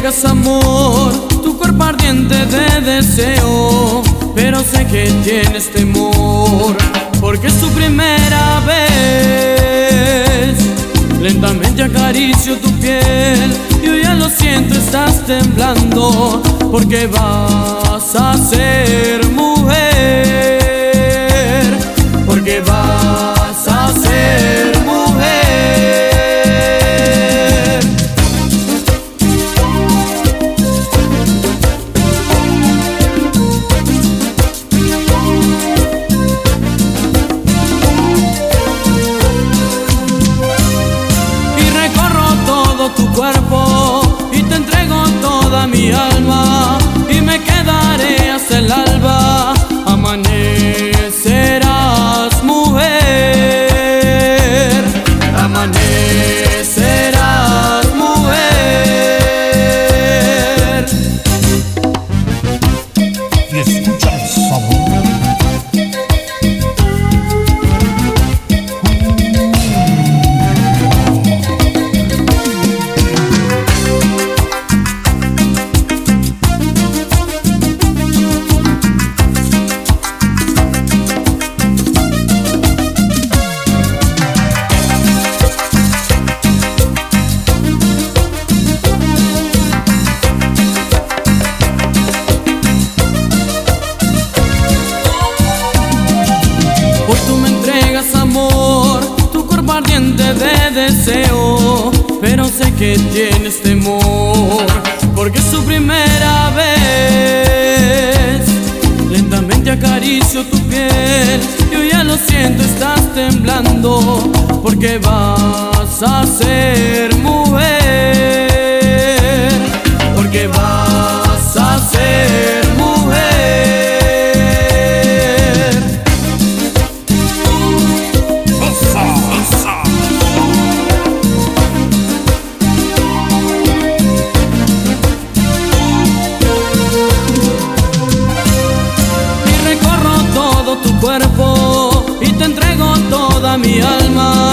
entregas amor, tu cuerpo ardiente de deseo, pero sé que tienes temor, porque es tu primera vez. Lentamente acaricio tu piel, yo ya lo siento, estás temblando, porque vas a ser mujer, porque vas a ser mujer. Tu cuerpo y te entrego toda mi alma, y me quedaré hasta el alba. Amanecerás mujer, amanecerás mujer. Y escucha el sabor. Hoy tú me entregas amor, tu cuerpo ardiente de deseo, pero sé que tienes temor, porque es tu primera vez. Lentamente acaricio tu piel, yo ya lo siento, estás temblando, porque vas a ser mujer, porque vas a ser mujer. Tu cuerpo y te entrego toda mi alma,